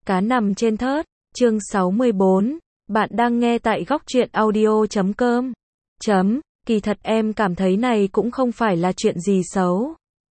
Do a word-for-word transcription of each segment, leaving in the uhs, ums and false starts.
Cá nằm trên thớt, chương sáu mươi bốn, bạn đang nghe tại góc truyện audio chấm com. Chấm, kỳ thật em cảm thấy này cũng không phải là chuyện gì xấu.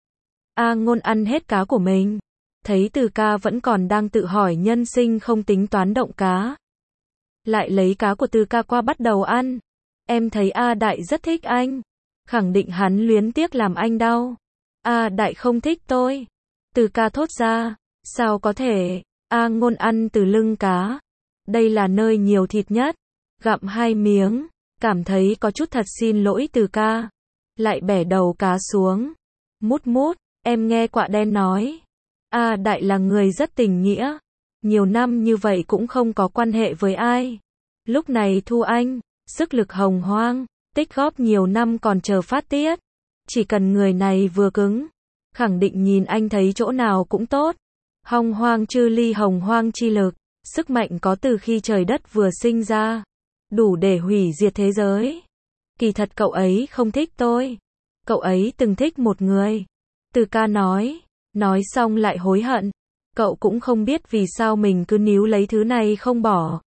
A Ngôn ăn hết cá của mình, thấy Từ Ca vẫn còn đang tự hỏi nhân sinh không tính toán động cá. Lại lấy cá của Từ Ca qua bắt đầu ăn. Em thấy A Đại rất thích anh, khẳng định hắn luyến tiếc làm anh đau. A Đại không thích tôi. Từ Ca thốt ra, sao có thể? A Ngôn ăn từ lưng cá. Đây là nơi nhiều thịt nhất. Gặm hai miếng, cảm thấy có chút thật xin lỗi Từ Ca. Lại bẻ đầu cá xuống. Mút mút, em nghe Quạ Đen nói. A Đại là người rất tình nghĩa. Nhiều năm như vậy cũng không có quan hệ với ai. Lúc này Thu Anh, sức lực hồng hoang, tích góp nhiều năm còn chờ phát tiết. Chỉ cần người này vừa cứng, khẳng định nhìn anh thấy chỗ nào cũng tốt. Hồng hoang chư ly hồng hoang chi lực, sức mạnh có từ khi trời đất vừa sinh ra, đủ để hủy diệt thế giới. Kỳ thật cậu ấy không thích tôi. Cậu ấy từng thích một người. Từ Ca nói, nói xong lại hối hận. Cậu cũng không biết vì sao mình cứ níu lấy thứ này không bỏ.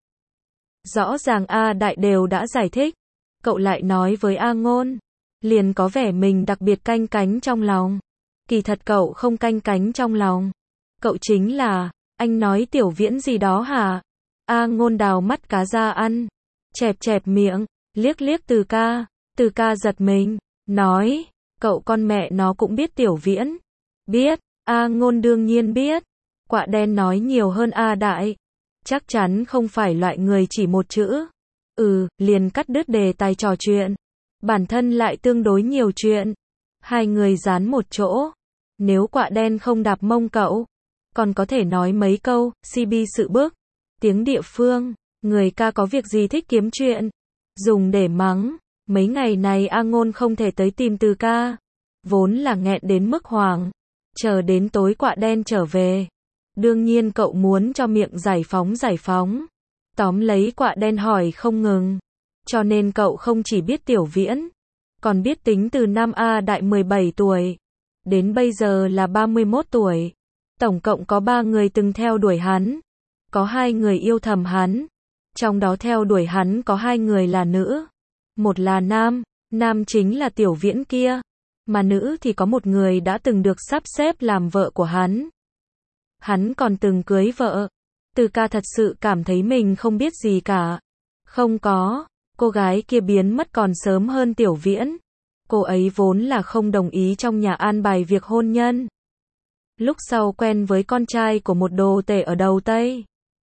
Rõ ràng A Đại đều đã giải thích. Cậu lại nói với A Ngôn, liền có vẻ mình đặc biệt canh cánh trong lòng. Kỳ thật cậu không canh cánh trong lòng. Cậu chính là, anh nói Tiểu Viễn gì đó hả? A Ngôn đào mắt cá ra ăn, chẹp chẹp miệng, liếc liếc Từ Ca. Từ Ca giật mình, nói, cậu con mẹ nó cũng biết Tiểu Viễn. Biết, A Ngôn đương nhiên biết. Quạ Đen nói nhiều hơn A Đại. Chắc chắn không phải loại người chỉ một chữ. Ừ, liền cắt đứt đề tài trò chuyện. Bản thân lại tương đối nhiều chuyện. Hai người dán một chỗ. Nếu Quạ Đen không đạp mông cậu, còn có thể nói mấy câu, xê bê sự bức. Tiếng địa phương, người ca có việc gì thích kiếm chuyện. Dùng để mắng. Mấy ngày này A Ngôn không thể tới tìm Từ Ca. Vốn là nghẹn đến mức hoảng. Chờ đến tối Quạ Đen trở về. Đương nhiên cậu muốn cho miệng giải phóng giải phóng. Tóm lấy Quạ Đen hỏi không ngừng. Cho nên cậu không chỉ biết Tiểu Viễn, còn biết tính từ năm A Đại mười bảy tuổi. Đến bây giờ là ba mươi mốt tuổi. Tổng cộng có ba người từng theo đuổi hắn. Có hai người yêu thầm hắn. Trong đó theo đuổi hắn có hai người là nữ. Một là nam, nam chính là Tiểu Viễn kia. Mà nữ thì có một người đã từng được sắp xếp làm vợ của hắn. Hắn còn từng cưới vợ. Từ Ca thật sự cảm thấy mình không biết gì cả. Không có, cô gái kia biến mất còn sớm hơn Tiểu Viễn. Cô ấy vốn là không đồng ý trong nhà an bài việc hôn nhân. Lúc sau quen với con trai của một đồ tể ở đầu Tây.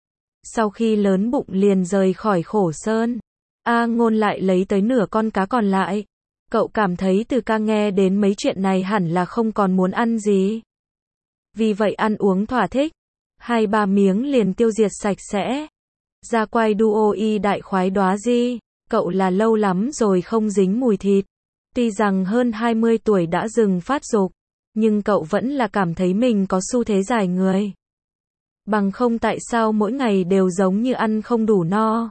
Sau khi lớn bụng liền rời khỏi Khổ Sơn. A Ngôn lại lấy tới nửa con cá còn lại. Cậu cảm thấy Từ Ca nghe đến mấy chuyện này hẳn là không còn muốn ăn gì. Vì vậy ăn uống thỏa thích. Hai ba miếng liền tiêu diệt sạch sẽ. Ra quay duo y đại khoái đóa di. Cậu là lâu lắm rồi không dính mùi thịt. Tuy rằng hơn hai mươi tuổi đã dừng phát dục, nhưng cậu vẫn là cảm thấy mình có xu thế dài người. Bằng không tại sao mỗi ngày đều giống như ăn không đủ no.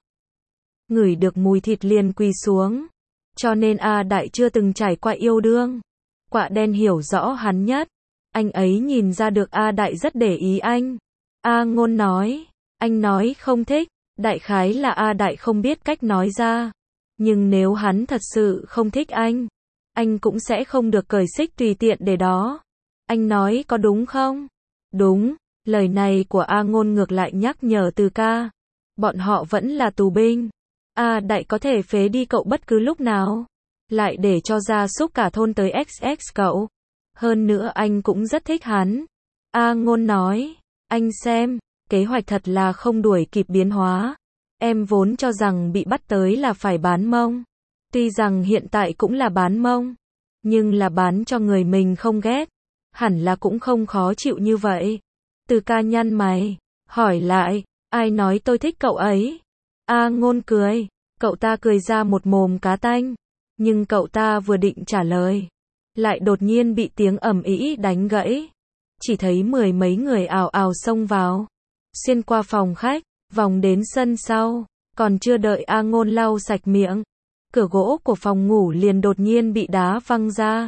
Ngửi được mùi thịt liền quỳ xuống. Cho nên A Đại chưa từng trải qua yêu đương. Quạ Đen hiểu rõ hắn nhất. Anh ấy nhìn ra được A Đại rất để ý anh. A Ngôn nói, anh nói không thích, đại khái là A Đại không biết cách nói ra. Nhưng nếu hắn thật sự không thích anh, anh cũng sẽ không được cởi xích tùy tiện để đó. Anh nói có đúng không? Đúng, lời này của A Ngôn ngược lại nhắc nhở Từ Ca. Bọn họ vẫn là tù binh. A Đại có thể phế đi cậu bất cứ lúc nào. Lại để cho gia súc cả thôn tới ích ích cậu. Hơn nữa anh cũng rất thích hắn. A Ngôn nói, anh xem, kế hoạch thật là không đuổi kịp biến hóa. Em vốn cho rằng bị bắt tới là phải bán mông. Tuy rằng hiện tại cũng là bán mông, nhưng là bán cho người mình không ghét. Hẳn là cũng không khó chịu như vậy. Từ Ca nhăn mày, hỏi lại, ai nói tôi thích cậu ấy? A Ngôn cười, cậu ta cười ra một mồm cá tanh. Nhưng cậu ta vừa định trả lời, lại đột nhiên bị tiếng ầm ĩ đánh gãy. Chỉ thấy mười mấy người ào ào xông vào. Xuyên qua phòng khách, vòng đến sân sau. Còn chưa đợi A Ngôn lau sạch miệng, cửa gỗ của phòng ngủ liền đột nhiên bị đá văng ra.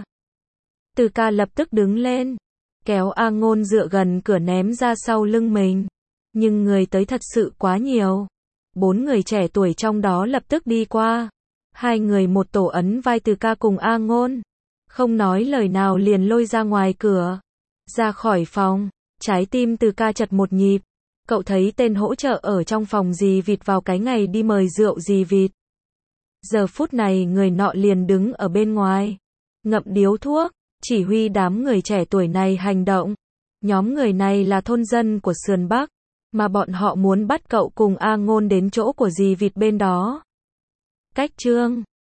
Từ Ca lập tức đứng lên, kéo A Ngôn dựa gần cửa ném ra sau lưng mình. Nhưng người tới thật sự quá nhiều. Bốn người trẻ tuổi trong đó lập tức đi qua. Hai người một tổ ấn vai Từ Ca cùng A Ngôn. Không nói lời nào liền lôi ra ngoài cửa. Ra khỏi phòng, trái tim Từ Ca chật một nhịp. Cậu thấy tên hỗ trợ ở trong phòng dì vịt vào cái ngày đi mời rượu dì vịt. Giờ phút này người nọ liền đứng ở bên ngoài. Ngậm điếu thuốc, chỉ huy đám người trẻ tuổi này hành động. Nhóm người này là thôn dân của sườn Bắc. Mà bọn họ muốn bắt cậu cùng A Ngôn đến chỗ của dì vịt bên đó. Cách chương